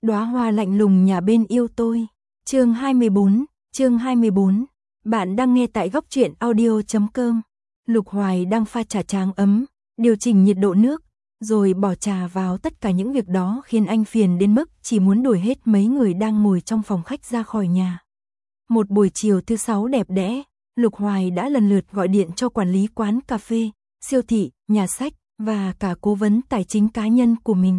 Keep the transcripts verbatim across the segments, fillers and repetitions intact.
Đóa hoa lạnh lùng nhà bên yêu tôi. Chương hai mươi bốn, chương hai mươi bốn. Bạn đang nghe tại góc truyện audio chấm com. Lục Hoài đang pha trà tráng ấm, điều chỉnh nhiệt độ nước, rồi bỏ trà vào. Tất cả những việc đó khiến anh phiền đến mức chỉ muốn đuổi hết mấy người đang ngồi trong phòng khách ra khỏi nhà. Một buổi chiều thứ sáu đẹp đẽ, Lục Hoài đã lần lượt gọi điện cho quản lý quán cà phê, siêu thị, nhà sách và cả cố vấn tài chính cá nhân của mình.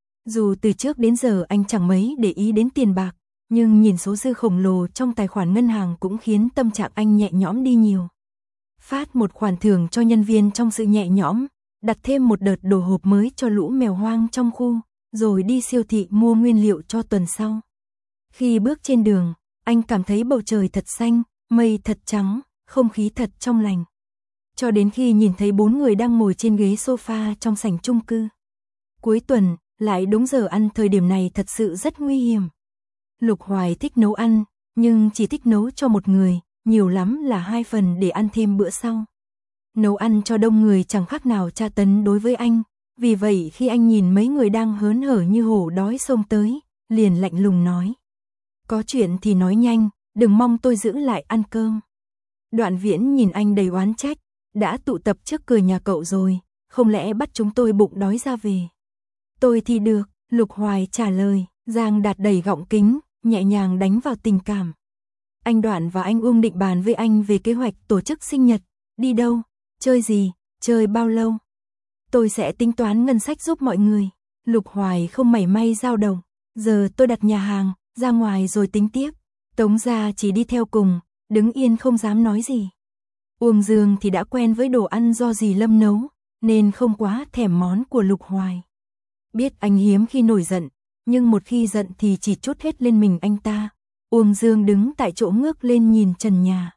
Dù từ trước đến giờ anh chẳng mấy để ý đến tiền bạc, nhưng nhìn số dư khổng lồ trong tài khoản ngân hàng cũng khiến tâm trạng anh nhẹ nhõm đi nhiều. Phát một khoản thưởng cho nhân viên trong sự nhẹ nhõm, đặt thêm một đợt đồ hộp mới cho lũ mèo hoang trong khu, rồi đi siêu thị mua nguyên liệu cho tuần sau. Khi bước trên đường, anh cảm thấy bầu trời thật xanh, mây thật trắng, không khí thật trong lành. Cho đến khi nhìn thấy bốn người đang ngồi trên ghế sofa trong sảnh chung cư. Cuối tuần, lại đúng giờ ăn, thời điểm này thật sự rất nguy hiểm. Lục Hoài thích nấu ăn, nhưng chỉ thích nấu cho một người, nhiều lắm là hai phần để ăn thêm bữa sau. Nấu ăn cho đông người chẳng khác nào tra tấn đối với anh, vì vậy khi anh nhìn mấy người đang hớn hở như hổ đói xông tới, liền lạnh lùng nói. Có chuyện thì nói nhanh, đừng mong tôi giữ lại ăn cơm. Đoạn Viễn nhìn anh đầy oán trách, đã tụ tập trước cửa nhà cậu rồi, không lẽ bắt chúng tôi bụng đói ra về. Tôi thì được, Lục Hoài trả lời. Giang Đạt đẩy gọng kính, nhẹ nhàng đánh vào tình cảm. Anh Đoạn và anh Uông định bàn với anh về kế hoạch tổ chức sinh nhật. Đi đâu, chơi gì, chơi bao lâu. Tôi sẽ tính toán ngân sách giúp mọi người. Lục Hoài không mảy may dao động. Giờ tôi đặt nhà hàng, ra ngoài rồi tính tiếp. Tống Gia chỉ đi theo cùng, đứng yên không dám nói gì. Uông Dương thì đã quen với đồ ăn do dì Lâm nấu, nên không quá thèm món của Lục Hoài. Biết anh hiếm khi nổi giận, nhưng một khi giận thì chỉ trút hết lên mình anh ta. Uông Dương đứng tại chỗ ngước lên nhìn trần nhà.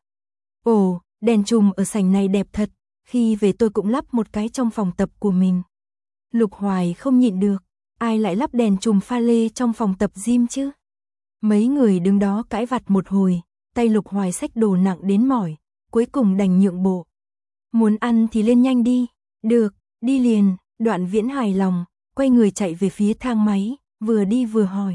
Ồ, đèn chùm ở sảnh này đẹp thật, khi về tôi cũng lắp một cái trong phòng tập của mình. Lục Hoài không nhịn được, ai lại lắp đèn chùm pha lê trong phòng tập gym chứ? Mấy người đứng đó cãi vặt một hồi, tay Lục Hoài xách đồ nặng đến mỏi, cuối cùng đành nhượng bộ. Muốn ăn thì lên nhanh đi. Được, đi liền. Đoạn Viễn hài lòng, quay người chạy về phía thang máy, vừa đi vừa hỏi.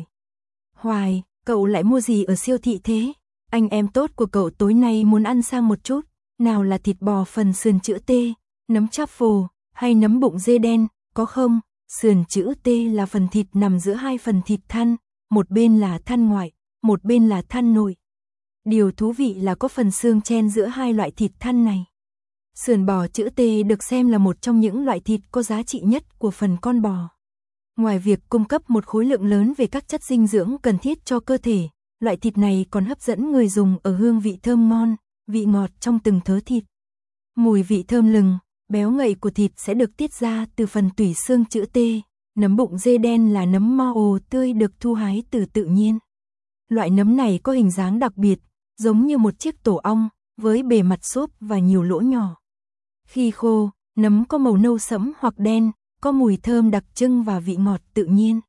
Hoài, cậu lại mua gì ở siêu thị thế? Anh em tốt của cậu tối nay muốn ăn sang một chút, nào là thịt bò phần sườn chữ T, nấm truffle, hay nấm bụng dê đen, có không? Sườn chữ T là phần thịt nằm giữa hai phần thịt thăn, một bên là thăn ngoại, một bên là thăn nội. Điều thú vị là có phần xương chen giữa hai loại thịt thăn này. Sườn bò chữ T được xem là một trong những loại thịt có giá trị nhất của phần con bò. Ngoài việc cung cấp một khối lượng lớn về các chất dinh dưỡng cần thiết cho cơ thể, loại thịt này còn hấp dẫn người dùng ở hương vị thơm ngon, vị ngọt trong từng thớ thịt. Mùi vị thơm lừng, béo ngậy của thịt sẽ được tiết ra từ phần tủy xương chữ T. Nấm bụng dê đen là nấm mo ồ tươi được thu hái từ tự nhiên. Loại nấm này có hình dáng đặc biệt, giống như một chiếc tổ ong, với bề mặt xốp và nhiều lỗ nhỏ. Khi khô, nấm có màu nâu sẫm hoặc đen, có mùi thơm đặc trưng và vị ngọt tự nhiên.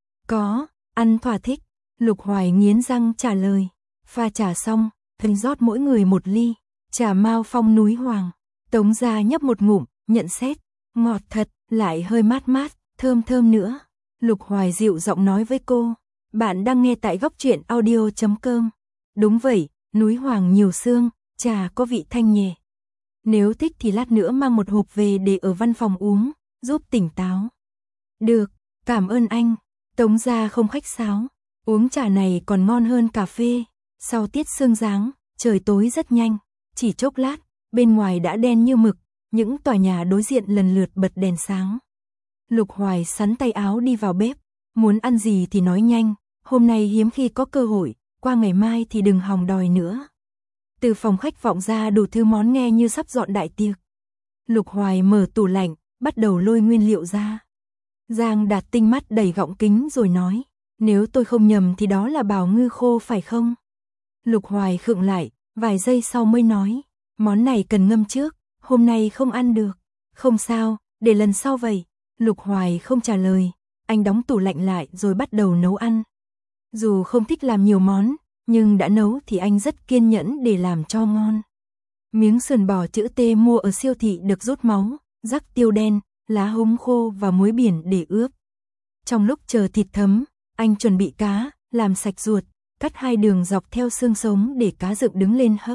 Có, ăn thỏa thích. Lục Hoài nghiến răng trả lời. Pha trà xong, thân rót mỗi người một ly. Trà Mao Phong núi Hoàng. Tống Gia nhấp một ngụm, nhận xét. Ngọt thật, lại hơi mát mát, thơm thơm nữa. Lục Hoài dịu giọng nói với cô. Bạn đang nghe tại góc truyện audio chấm com. Đúng vậy, núi Hoàng nhiều xương, trà có vị thanh nhẹ. Nếu thích thì lát nữa mang một hộp về để ở văn phòng uống, giúp tỉnh táo. Được, cảm ơn anh. Tống Gia không khách sáo. Uống trà này còn ngon hơn cà phê. Sau tiết sương giáng, trời tối rất nhanh. Chỉ chốc lát, bên ngoài đã đen như mực. Những tòa nhà đối diện lần lượt bật đèn sáng. Lục Hoài sắn tay áo đi vào bếp. Muốn ăn gì thì nói nhanh. Hôm nay hiếm khi có cơ hội, qua ngày mai thì đừng hòng đòi nữa. Từ phòng khách vọng ra đủ thứ món nghe như sắp dọn đại tiệc. Lục Hoài mở tủ lạnh, bắt đầu lôi nguyên liệu ra. Giang Đạt tinh mắt đẩy gọng kính rồi nói. Nếu tôi không nhầm thì đó là bào ngư khô phải không? Lục Hoài khựng lại, vài giây sau mới nói. Món này cần ngâm trước, hôm nay không ăn được. Không sao, để lần sau vậy. Lục Hoài không trả lời. Anh đóng tủ lạnh lại rồi bắt đầu nấu ăn. Dù không thích làm nhiều món, nhưng đã nấu thì anh rất kiên nhẫn để làm cho ngon. Miếng sườn bò chữ T mua ở siêu thị được rút máu, rắc tiêu đen, lá húng khô và muối biển để ướp. Trong lúc chờ thịt thấm, Anh chuẩn bị cá, làm sạch ruột, cắt hai đường dọc theo xương sống để cá dựng đứng lên hấp.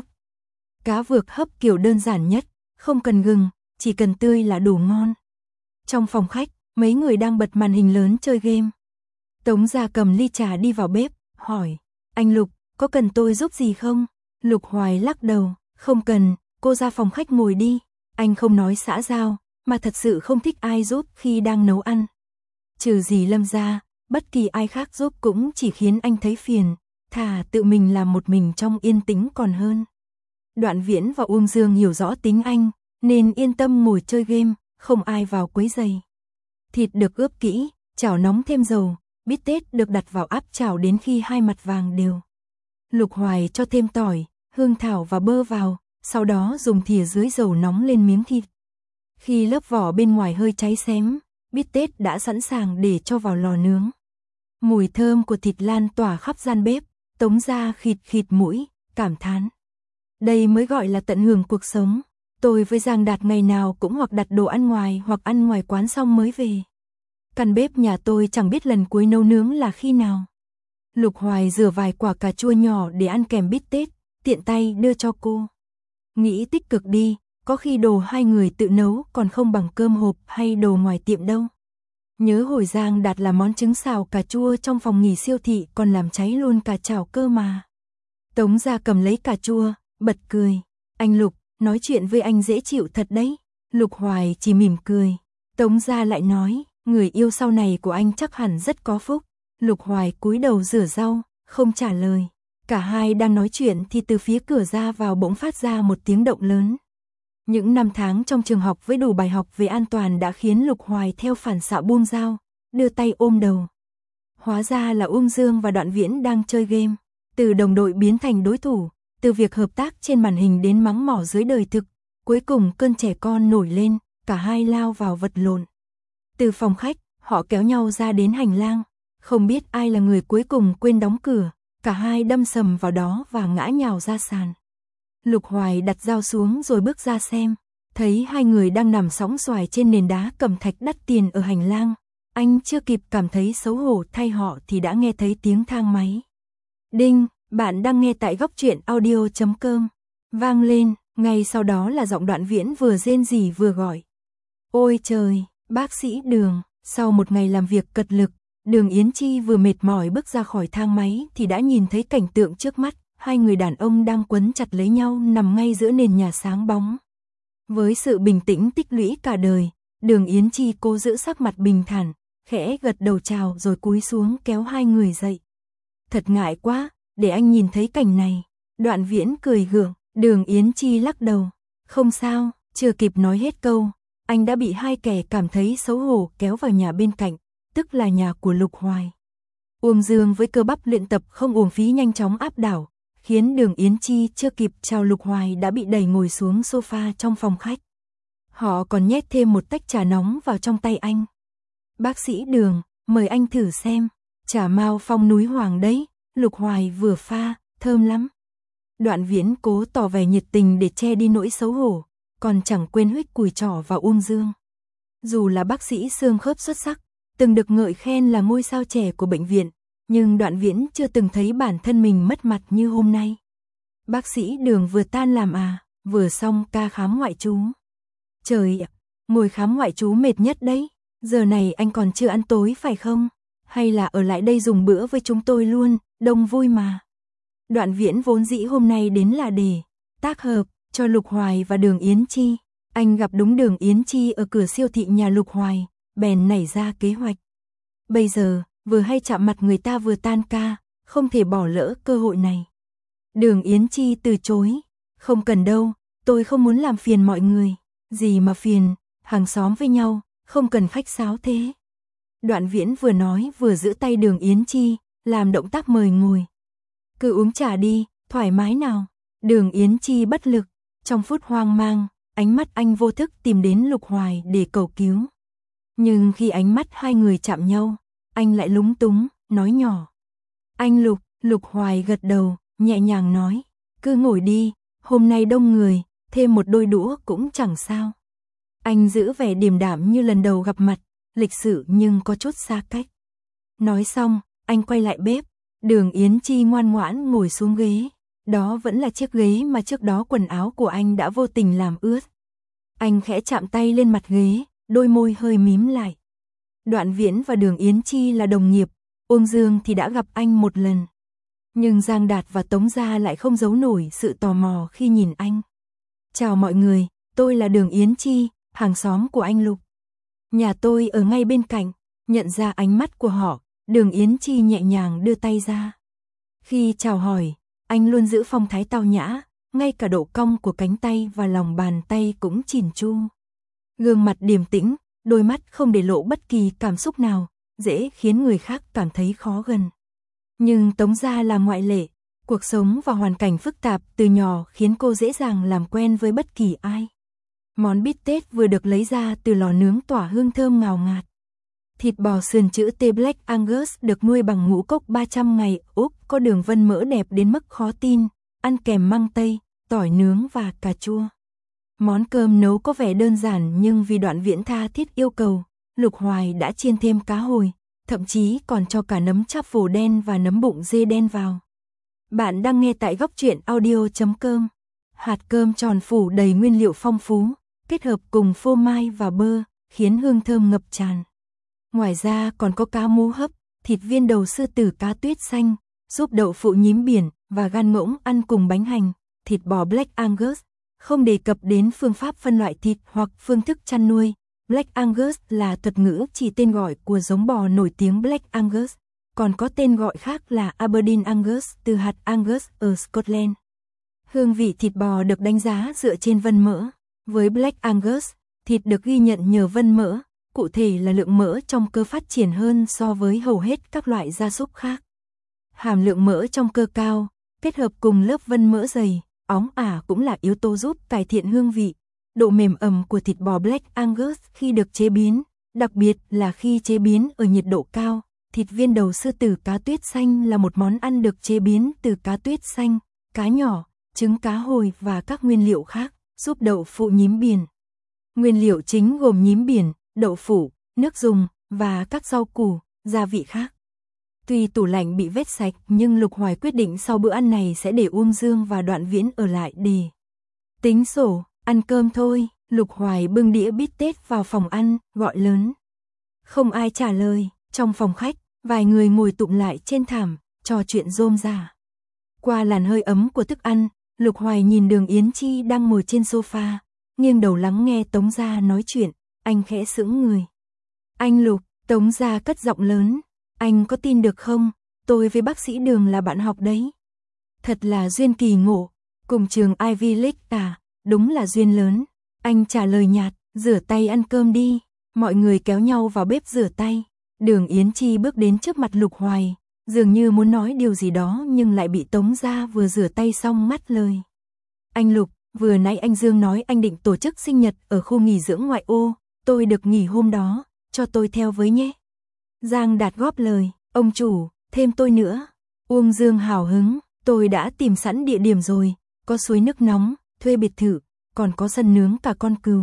Cá vược hấp kiểu đơn giản nhất, không cần gừng, chỉ cần tươi là đủ ngon. Trong phòng khách, mấy người đang bật màn hình lớn chơi game. Tống Gia cầm ly trà đi vào bếp, hỏi, anh Lục, có cần tôi giúp gì không? Lục Hoài lắc đầu, không cần, cô ra phòng khách ngồi đi. Anh không nói xã giao, mà thật sự không thích ai giúp khi đang nấu ăn. Trừ dì Lâm ra, bất kỳ ai khác giúp cũng chỉ khiến anh thấy phiền, thà tự mình làm một mình trong yên tĩnh còn hơn. Đoạn Viễn và Uông Dương hiểu rõ tính anh, nên yên tâm ngồi chơi game, không ai vào quấy rầy. Thịt được ướp kỹ, chảo nóng thêm dầu, bít tết được đặt vào áp chảo đến khi hai mặt vàng đều. Lục Hoài cho thêm tỏi, hương thảo và bơ vào, sau đó dùng thìa dưới dầu nóng lên miếng thịt. Khi lớp vỏ bên ngoài hơi cháy xém, bít tết đã sẵn sàng để cho vào lò nướng. Mùi thơm của thịt lan tỏa khắp gian bếp, Tống Gia khịt khịt mũi, cảm thán. Đây mới gọi là tận hưởng cuộc sống. Tôi với Giang Đạt ngày nào cũng hoặc đặt đồ ăn ngoài hoặc ăn ngoài quán xong mới về. Căn bếp nhà tôi chẳng biết lần cuối nấu nướng là khi nào. Lục Hoài rửa vài quả cà chua nhỏ để ăn kèm bít tết, tiện tay đưa cho cô. Nghĩ tích cực đi, có khi đồ hai người tự nấu còn không bằng cơm hộp hay đồ ngoài tiệm đâu. Nhớ hồi Giang Đạt làm món trứng xào cà chua trong phòng nghỉ siêu thị còn làm cháy luôn cả chảo cơ mà. Tống Gia cầm lấy cà chua, bật cười. Anh Lục, nói chuyện với anh dễ chịu thật đấy. Lục Hoài chỉ mỉm cười. Tống Gia lại nói, người yêu sau này của anh chắc hẳn rất có phúc. Lục Hoài cúi đầu rửa rau, không trả lời. Cả hai đang nói chuyện thì từ phía cửa ra vào bỗng phát ra một tiếng động lớn. Những năm tháng trong trường học với đủ bài học về an toàn đã khiến Lục Hoài theo phản xạ buông dao, đưa tay ôm đầu. Hóa ra là Uông Dương và Đoạn Viễn đang chơi game. Từ đồng đội biến thành đối thủ, từ việc hợp tác trên màn hình đến mắng mỏ dưới đời thực. Cuối cùng cơn trẻ con nổi lên, cả hai lao vào vật lộn. Từ phòng khách, họ kéo nhau ra đến hành lang. Không biết ai là người cuối cùng quên đóng cửa, cả hai đâm sầm vào đó và ngã nhào ra sàn. Lục Hoài đặt dao xuống rồi bước ra xem, thấy hai người đang nằm sóng xoài trên nền đá cẩm thạch đắt tiền ở hành lang. Anh chưa kịp cảm thấy xấu hổ thay họ thì đã nghe thấy tiếng thang máy. Đinh, bạn đang nghe tại góc truyện audio chấm com. Vang lên, ngay sau đó là giọng Đoạn Viễn vừa rên rỉ vừa gọi. Ôi trời, bác sĩ Đường, sau một ngày làm việc cật lực, Đường Yến Chi vừa mệt mỏi bước ra khỏi thang máy thì đã nhìn thấy cảnh tượng trước mắt, hai người đàn ông đang quấn chặt lấy nhau nằm ngay giữa nền nhà sáng bóng. Với sự bình tĩnh tích lũy cả đời, Đường Yến Chi cố giữ sắc mặt bình thản, khẽ gật đầu chào rồi cúi xuống kéo hai người dậy. Thật ngại quá, để anh nhìn thấy cảnh này. Đoạn Viễn cười gượng, Đường Yến Chi lắc đầu. Không sao, chưa kịp nói hết câu, anh đã bị hai kẻ cảm thấy xấu hổ kéo vào nhà bên cạnh, tức là nhà của Lục Hoài. Uông Dương với cơ bắp luyện tập không uổng phí nhanh chóng áp đảo, khiến Đường Yến Chi chưa kịp chào Lục Hoài đã bị đẩy ngồi xuống sofa trong phòng khách. Họ còn nhét thêm một tách trà nóng vào trong tay anh. Bác sĩ Đường, mời anh thử xem, trà Mao Phong núi Hoàng đấy, Lục Hoài vừa pha, thơm lắm. Đoạn Viễn cố tỏ vẻ nhiệt tình để che đi nỗi xấu hổ, còn chẳng quên huých cùi trỏ vào Uông Dương. Dù là bác sĩ xương khớp xuất sắc, từng được ngợi khen là ngôi sao trẻ của bệnh viện, nhưng Đoạn Viễn chưa từng thấy bản thân mình mất mặt như hôm nay. Bác sĩ Đường vừa tan làm à, vừa xong ca khám ngoại trú. Trời ạ, ngồi khám ngoại trú mệt nhất đấy, giờ này anh còn chưa ăn tối phải không? Hay là ở lại đây dùng bữa với chúng tôi luôn, đông vui mà. Đoạn Viễn vốn dĩ hôm nay đến là để tác hợp cho Lục Hoài và Đường Yến Chi. Anh gặp đúng Đường Yến Chi ở cửa siêu thị nhà Lục Hoài, bèn nảy ra kế hoạch. Bây giờ, vừa hay chạm mặt người ta vừa tan ca, không thể bỏ lỡ cơ hội này. Đường Yến Chi từ chối, không cần đâu, tôi không muốn làm phiền mọi người. Gì mà phiền, hàng xóm với nhau, không cần khách sáo thế. Đoạn Viễn vừa nói vừa giữ tay Đường Yến Chi, làm động tác mời ngồi. Cứ uống trà đi, thoải mái nào. Đường Yến Chi bất lực, trong phút hoang mang, ánh mắt anh vô thức tìm đến Lục Hoài để cầu cứu. Nhưng khi ánh mắt hai người chạm nhau, anh lại lúng túng, nói nhỏ. Anh Lục, Lục Hoài gật đầu, nhẹ nhàng nói, cứ ngồi đi, hôm nay đông người, thêm một đôi đũa cũng chẳng sao. Anh giữ vẻ điềm đạm như lần đầu gặp mặt, lịch sự nhưng có chút xa cách. Nói xong, anh quay lại bếp, Đường Yến Chi ngoan ngoãn ngồi xuống ghế. Đó vẫn là chiếc ghế mà trước đó quần áo của anh đã vô tình làm ướt. Anh khẽ chạm tay lên mặt ghế, đôi môi hơi mím lại. Đoạn Viễn và Đường Yến Chi là đồng nghiệp, Uông Dương thì đã gặp anh một lần. Nhưng Giang Đạt và Tống Gia lại không giấu nổi sự tò mò khi nhìn anh. Chào mọi người, tôi là Đường Yến Chi, hàng xóm của anh Lục. Nhà tôi ở ngay bên cạnh. Nhận ra ánh mắt của họ, Đường Yến Chi nhẹ nhàng đưa tay ra. Khi chào hỏi, anh luôn giữ phong thái tao nhã, ngay cả độ cong của cánh tay và lòng bàn tay cũng chỉn chu. Gương mặt điềm tĩnh, đôi mắt không để lộ bất kỳ cảm xúc nào, dễ khiến người khác cảm thấy khó gần. Nhưng Tống Gia là ngoại lệ, cuộc sống và hoàn cảnh phức tạp từ nhỏ khiến cô dễ dàng làm quen với bất kỳ ai. Món bít tết vừa được lấy ra từ lò nướng tỏa hương thơm ngào ngạt. Thịt bò sườn chữ T Black Angus được nuôi bằng ngũ cốc ba trăm ngày Úc, có đường vân mỡ đẹp đến mức khó tin, ăn kèm măng tây, tỏi nướng và cà chua. Món cơm nấu có vẻ đơn giản nhưng vì Đoạn Viễn tha thiết yêu cầu, Lục Hoài đã chiên thêm cá hồi, thậm chí còn cho cả nấm chắp vồ đen và nấm bụng dê đen vào. Bạn đang nghe tại góc truyện audio chấm com. Hạt cơm tròn phủ đầy nguyên liệu phong phú, kết hợp cùng phô mai và bơ, khiến hương thơm ngập tràn. Ngoài ra còn có cá mú hấp, thịt viên đầu sư tử cá tuyết xanh, súp đậu phụ nhím biển và gan ngỗng ăn cùng bánh hành, thịt bò Black Angus. Không đề cập đến phương pháp phân loại thịt hoặc phương thức chăn nuôi. Black Angus là thuật ngữ chỉ tên gọi của giống bò nổi tiếng Black Angus, còn có tên gọi khác là Aberdeen Angus từ hạt Angus ở Scotland. Hương vị thịt bò được đánh giá dựa trên vân mỡ. Với Black Angus, thịt được ghi nhận nhờ vân mỡ, cụ thể là lượng mỡ trong cơ phát triển hơn so với hầu hết các loại gia súc khác. Hàm lượng mỡ trong cơ cao, kết hợp cùng lớp vân mỡ dày, óng ả cũng là yếu tố giúp cải thiện hương vị. Độ mềm ẩm của thịt bò Black Angus khi được chế biến, đặc biệt là khi chế biến ở nhiệt độ cao. Thịt viên đầu sư tử cá tuyết xanh là một món ăn được chế biến từ cá tuyết xanh, cá nhỏ, trứng cá hồi và các nguyên liệu khác, súp đậu phụ nhím biển. Nguyên liệu chính gồm nhím biển, đậu phụ, nước dùng và các rau củ, gia vị khác. Tuy tủ lạnh bị vét sạch nhưng Lục Hoài quyết định sau bữa ăn này sẽ để Uông Dương và Đoạn Viễn ở lại để tính sổ, ăn cơm thôi. Lục Hoài bưng đĩa bít tết vào phòng ăn, gọi lớn. Không ai trả lời. Trong phòng khách, vài người ngồi tụm lại trên thảm, trò chuyện rôm rả. Qua làn hơi ấm của thức ăn, Lục Hoài nhìn Đường Yến Chi đang ngồi trên sofa, nghiêng đầu lắng nghe Tống Gia nói chuyện, anh khẽ sững người. Anh Lục, Tống Gia cất giọng lớn, anh có tin được không, tôi với bác sĩ Đường là bạn học đấy. Thật là duyên kỳ ngộ, cùng trường Ivy League à, đúng là duyên lớn. Anh trả lời nhạt, rửa tay ăn cơm đi. Mọi người kéo nhau vào bếp rửa tay. Đường Yến Chi bước đến trước mặt Lục Hoài, dường như muốn nói điều gì đó nhưng lại bị Tống Gia vừa rửa tay xong ngắt lời. Anh Lục, vừa nãy anh Dương nói anh định tổ chức sinh nhật ở khu nghỉ dưỡng ngoại ô, tôi được nghỉ hôm đó, cho tôi theo với nhé. Giang Đạt góp lời, ông chủ, thêm tôi nữa. Uông Dương hào hứng, tôi đã tìm sẵn địa điểm rồi, có suối nước nóng, thuê biệt thự, còn có sân nướng cả con cừu.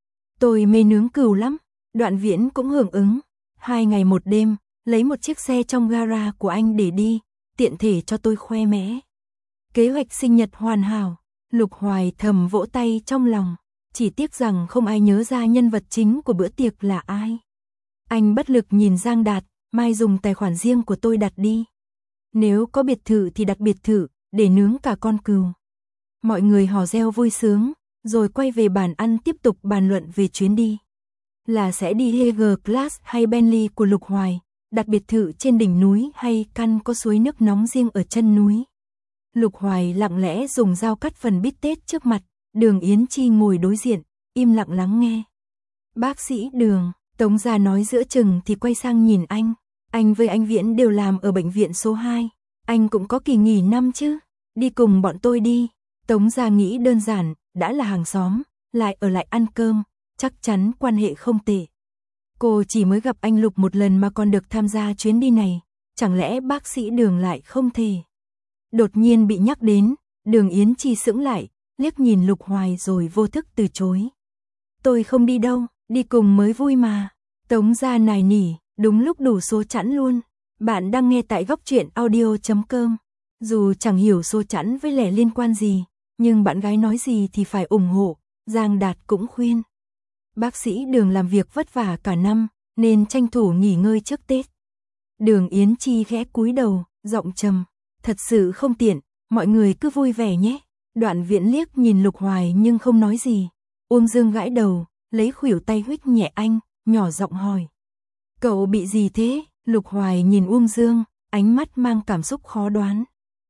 Tôi mê nướng cừu lắm. Đoạn Viễn cũng hưởng ứng. Hai ngày một đêm, lấy một chiếc xe trong gara của anh để đi, tiện thể cho tôi khoe mẽ. Kế hoạch sinh nhật hoàn hảo. Lục Hoài thầm vỗ tay trong lòng, chỉ tiếc rằng không ai nhớ ra nhân vật chính của bữa tiệc là ai. Anh bất lực nhìn Giang Đạt, mai dùng tài khoản riêng của tôi đặt đi. Nếu có biệt thự thì đặt biệt thự, để nướng cả con cừu. Mọi người hò reo vui sướng, rồi quay về bàn ăn tiếp tục bàn luận về chuyến đi. Là sẽ đi Hege Class hay Bentley của Lục Hoài, đặt biệt thự trên đỉnh núi hay căn có suối nước nóng riêng ở chân núi. Lục Hoài lặng lẽ dùng dao cắt phần bít tết trước mặt, Đường Yến Chi ngồi đối diện, im lặng lắng nghe. Bác sĩ Đường, Tống Gia nói giữa chừng thì quay sang nhìn anh. Anh với anh Viễn đều làm ở bệnh viện số hai, anh cũng có kỳ nghỉ năm chứ, đi cùng bọn tôi đi. Tống Gia nghĩ đơn giản, đã là hàng xóm, lại ở lại ăn cơm, chắc chắn quan hệ không tệ. Cô chỉ mới gặp anh Lục một lần mà còn được tham gia chuyến đi này, chẳng lẽ bác sĩ Đường lại không thể. Đột nhiên bị nhắc đến, Đường Yến Chi sững lại, liếc nhìn Lục Hoài rồi vô thức từ chối. Tôi không đi đâu, đi cùng mới vui mà. Tống Gia nài nỉ, đúng lúc đủ số chẵn luôn. Bạn đang nghe tại góc truyện audio chấm com. Dù chẳng hiểu số chẵn với lẻ liên quan gì, nhưng bạn gái nói gì thì phải ủng hộ, Giang Đạt cũng khuyên. Bác sĩ Đường làm việc vất vả cả năm, nên tranh thủ nghỉ ngơi trước Tết. Đường Yến Chi khẽ cúi đầu, giọng trầm, thật sự không tiện, mọi người cứ vui vẻ nhé. Đoạn Viễn liếc nhìn Lục Hoài nhưng không nói gì. Uông Dương gãi đầu, lấy khuỷu tay huých nhẹ anh, nhỏ giọng hỏi. Cậu bị gì thế? Lục Hoài nhìn Uông Dương, ánh mắt mang cảm xúc khó đoán.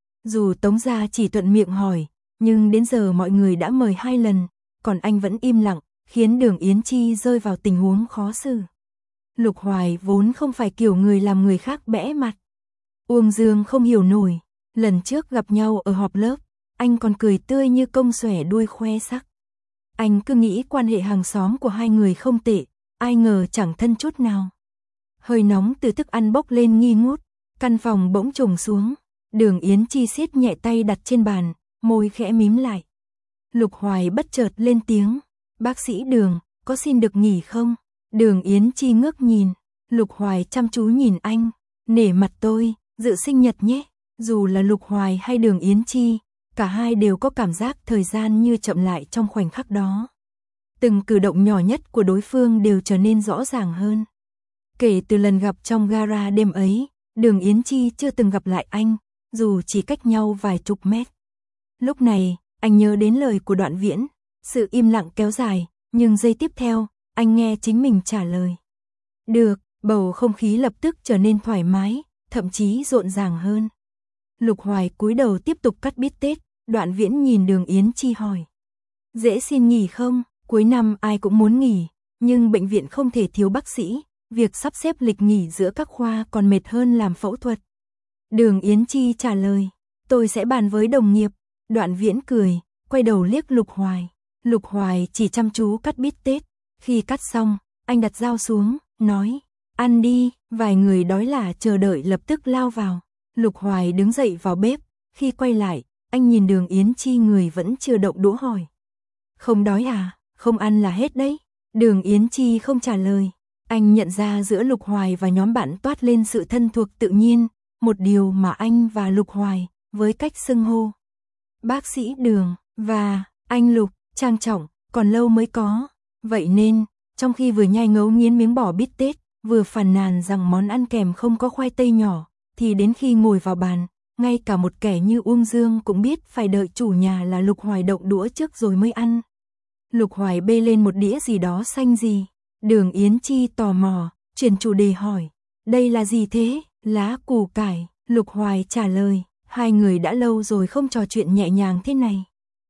Dù Tống gia chỉ thuận miệng hỏi, nhưng đến giờ mọi người đã mời hai lần, còn anh vẫn im lặng, khiến Đường Yến Chi rơi vào tình huống khó xử. Lục Hoài vốn không phải kiểu người làm người khác bẽ mặt. Uông Dương không hiểu nổi, lần trước gặp nhau ở họp lớp, anh còn cười tươi như công xòe đuôi khoe sắc. Anh cứ nghĩ quan hệ hàng xóm của hai người không tệ, ai ngờ chẳng thân chút nào. Hơi nóng từ thức ăn bốc lên nghi ngút, căn phòng bỗng trùng xuống. Đường Yến Chi siết nhẹ tay đặt trên bàn, môi khẽ mím lại. Lục Hoài bất chợt lên tiếng, bác sĩ Đường, có xin được nghỉ không? Đường Yến Chi ngước nhìn, Lục Hoài chăm chú nhìn anh, nể mặt tôi, dự sinh nhật nhé. Dù là Lục Hoài hay Đường Yến Chi, cả hai đều có cảm giác thời gian như chậm lại trong khoảnh khắc đó. Từng cử động nhỏ nhất của đối phương đều trở nên rõ ràng hơn. Kể từ lần gặp trong gara đêm ấy, Đường Yến Chi chưa từng gặp lại anh, dù chỉ cách nhau vài chục mét. Lúc này, anh nhớ đến lời của Đoạn Viễn, sự im lặng kéo dài, nhưng giây tiếp theo, anh nghe chính mình trả lời. Được, bầu không khí lập tức trở nên thoải mái, thậm chí rộn ràng hơn. Lục Hoài cúi đầu tiếp tục cắt bít tết, Đoạn Viễn nhìn Đường Yến Chi hỏi. Dễ xin nghỉ không? Cuối năm ai cũng muốn nghỉ, nhưng bệnh viện không thể thiếu bác sĩ, việc sắp xếp lịch nghỉ giữa các khoa còn mệt hơn làm phẫu thuật. Đường Yến Chi trả lời, tôi sẽ bàn với đồng nghiệp. Đoạn Viễn cười, quay đầu liếc Lục Hoài. Lục Hoài chỉ chăm chú cắt bít tết, khi cắt xong, anh đặt dao xuống, nói, ăn đi. Vài người đói là chờ đợi lập tức lao vào. Lục Hoài đứng dậy vào bếp, khi quay lại, anh nhìn Đường Yến Chi người vẫn chưa động đũa hỏi. Không đói à, không ăn là hết đấy. Đường Yến Chi không trả lời, anh nhận ra giữa Lục Hoài và nhóm bạn toát lên sự thân thuộc tự nhiên, một điều mà anh và Lục Hoài, với cách xưng hô. Bác sĩ Đường, và, anh Lục, trang trọng, còn lâu mới có. Vậy nên, trong khi vừa nhai ngấu nghiến miếng bò bít tết, vừa phàn nàn rằng món ăn kèm không có khoai tây nhỏ, thì đến khi ngồi vào bàn, ngay cả một kẻ như Uông Dương cũng biết phải đợi chủ nhà là Lục Hoài động đũa trước rồi mới ăn. Lục Hoài bê lên một đĩa gì đó xanh gì. Đường Yến Chi tò mò, chuyển chủ đề hỏi. Đây là gì thế? Lá củ cải. Lục Hoài trả lời. Hai người đã lâu rồi không trò chuyện nhẹ nhàng thế này.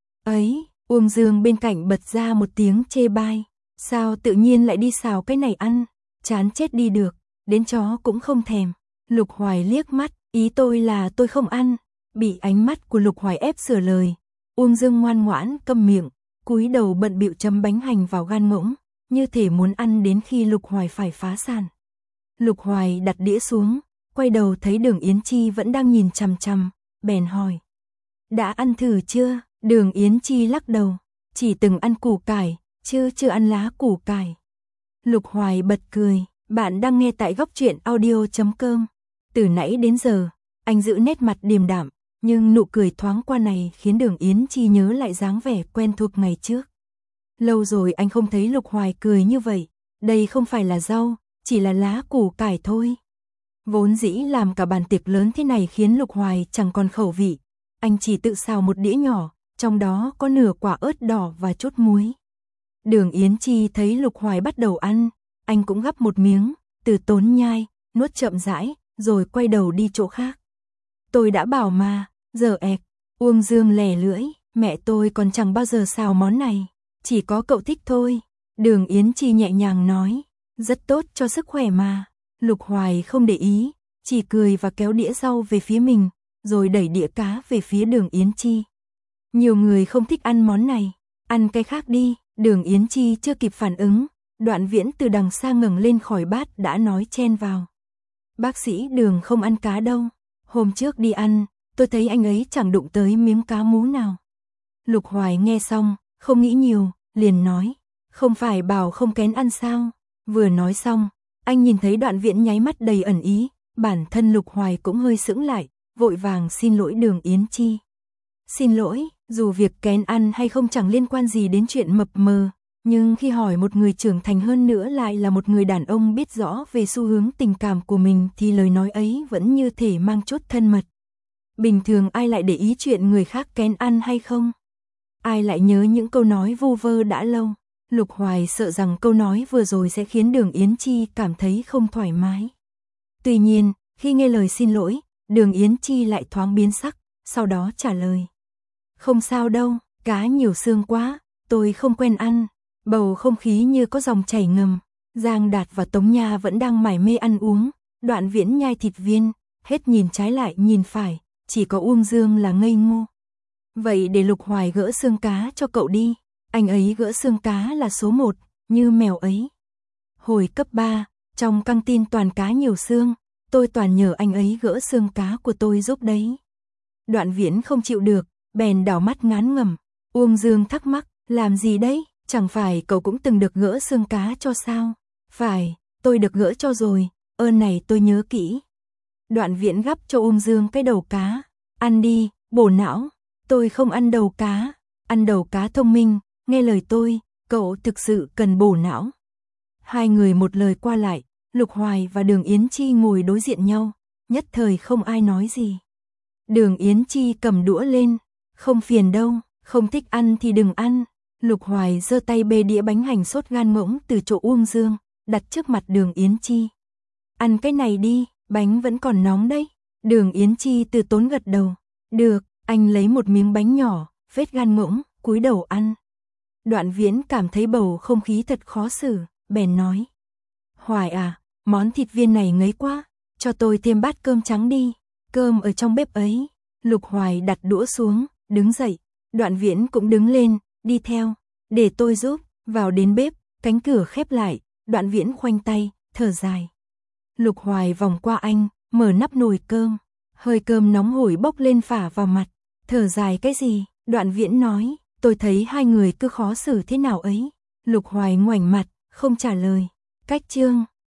Ấy, Uông Dương bên cạnh bật ra một tiếng chê bai. Sao tự nhiên lại đi xào cái này ăn? Chán chết đi được, đến chó cũng không thèm. Lục Hoài liếc mắt, ý tôi là tôi không ăn. Bị ánh mắt của Lục Hoài ép sửa lời. Uông Dương ngoan ngoãn câm miệng, cúi đầu bận bịu chấm bánh hành vào gan ngỗng, như thể muốn ăn đến khi Lục Hoài phải phá sản. Lục Hoài đặt đĩa xuống, quay đầu thấy Đường Yến Chi vẫn đang nhìn chằm chằm, bèn hỏi. Đã ăn thử chưa? Đường Yến Chi lắc đầu, chỉ từng ăn củ cải, chứ chưa ăn lá củ cải. Lục Hoài bật cười, bạn đang nghe tại góc truyện audio chấm com. Từ nãy đến giờ, anh giữ nét mặt điềm đạm, nhưng nụ cười thoáng qua này khiến Đường Yến Chi nhớ lại dáng vẻ quen thuộc ngày trước. Lâu rồi anh không thấy Lục Hoài cười như vậy, đây không phải là rau, chỉ là lá củ cải thôi. Vốn dĩ làm cả bàn tiệc lớn thế này khiến Lục Hoài chẳng còn khẩu vị, anh chỉ tự xào một đĩa nhỏ, trong đó có nửa quả ớt đỏ và chút muối. Đường Yến Chi thấy Lục Hoài bắt đầu ăn, anh cũng gắp một miếng, từ tốn nhai, nuốt chậm rãi, rồi quay đầu đi chỗ khác. Tôi đã bảo mà, giờ ẹc, Uông Dương lè lưỡi, mẹ tôi còn chẳng bao giờ xào món này, chỉ có cậu thích thôi. Đường Yến Chi nhẹ nhàng nói, rất tốt cho sức khỏe mà. Lục Hoài không để ý, chỉ cười và kéo đĩa rau về phía mình, rồi đẩy đĩa cá về phía Đường Yến Chi. Nhiều người không thích ăn món này, ăn cái khác đi. Đường Yến Chi chưa kịp phản ứng, Đoạn Viễn từ đằng xa ngẩng lên khỏi bát đã nói chen vào. Bác sĩ Đường không ăn cá đâu, hôm trước đi ăn, tôi thấy anh ấy chẳng đụng tới miếng cá mú nào. Lục Hoài nghe xong, không nghĩ nhiều, liền nói, không phải bảo không kén ăn sao? Vừa nói xong, anh nhìn thấy Đoạn Viễn nháy mắt đầy ẩn ý, bản thân Lục Hoài cũng hơi sững lại, vội vàng xin lỗi Đường Yến Chi. Xin lỗi, dù việc kén ăn hay không chẳng liên quan gì đến chuyện mập mờ, nhưng khi hỏi một người trưởng thành hơn nữa lại là một người đàn ông biết rõ về xu hướng tình cảm của mình thì lời nói ấy vẫn như thể mang chút thân mật. Bình thường ai lại để ý chuyện người khác kén ăn hay không? Ai lại nhớ những câu nói vu vơ đã lâu? Lục Hoài sợ rằng câu nói vừa rồi sẽ khiến Đường Yến Chi cảm thấy không thoải mái. Tuy nhiên, khi nghe lời xin lỗi, Đường Yến Chi lại thoáng biến sắc, sau đó trả lời. Không sao đâu, cá nhiều xương quá, tôi không quen ăn. Bầu không khí như có dòng chảy ngầm. Giang Đạt và Tống Nha vẫn đang mải mê ăn uống. Đoạn Viễn nhai thịt viên, hết nhìn trái lại nhìn phải, chỉ có Uông Dương là ngây ngô. Vậy để Lục Hoài gỡ xương cá cho cậu đi. Anh ấy gỡ xương cá là số một, như mèo ấy. Hồi cấp ba, trong căng tin toàn cá nhiều xương, tôi toàn nhờ anh ấy gỡ xương cá của tôi giúp đấy. Đoạn Viễn không chịu được, bèn đảo mắt ngán ngẩm. Uông Dương thắc mắc, làm gì đấy? Chẳng phải cậu cũng từng được gỡ xương cá cho sao? Phải, tôi được gỡ cho rồi, ơn này tôi nhớ kỹ. Đoạn Viễn gắp cho Uông Dương cái đầu cá. Ăn đi, bổ não. Tôi không ăn đầu cá, ăn đầu cá thông minh, nghe lời tôi, cậu thực sự cần bổ não. Hai người một lời qua lại, Lục Hoài và Đường Yến Chi ngồi đối diện nhau, nhất thời không ai nói gì. Đường Yến Chi cầm đũa lên, không phiền đâu, không thích ăn thì đừng ăn. Lục Hoài giơ tay bê đĩa bánh hành sốt gan ngỗng từ chỗ Uông Dương, đặt trước mặt Đường Yến Chi. Ăn cái này đi, bánh vẫn còn nóng đấy. Đường Yến Chi từ tốn gật đầu. Được, anh lấy một miếng bánh nhỏ, vết gan ngỗng, cúi đầu ăn. Đoạn Viễn cảm thấy bầu không khí thật khó xử, bèn nói. Hoài à, món thịt viên này ngấy quá, cho tôi thêm bát cơm trắng đi, cơm ở trong bếp ấy. Lục Hoài đặt đũa xuống, đứng dậy. Đoạn Viễn cũng đứng lên, đi theo, để tôi giúp. Vào đến bếp, cánh cửa khép lại, Đoạn Viễn khoanh tay, thở dài. Lục Hoài vòng qua anh, mở nắp nồi cơm, hơi cơm nóng hổi bốc lên phả vào mặt. Thở dài cái gì? Đoạn Viễn nói, tôi thấy hai người cứ khó xử thế nào ấy. Lục Hoài ngoảnh mặt, không trả lời. Cách chương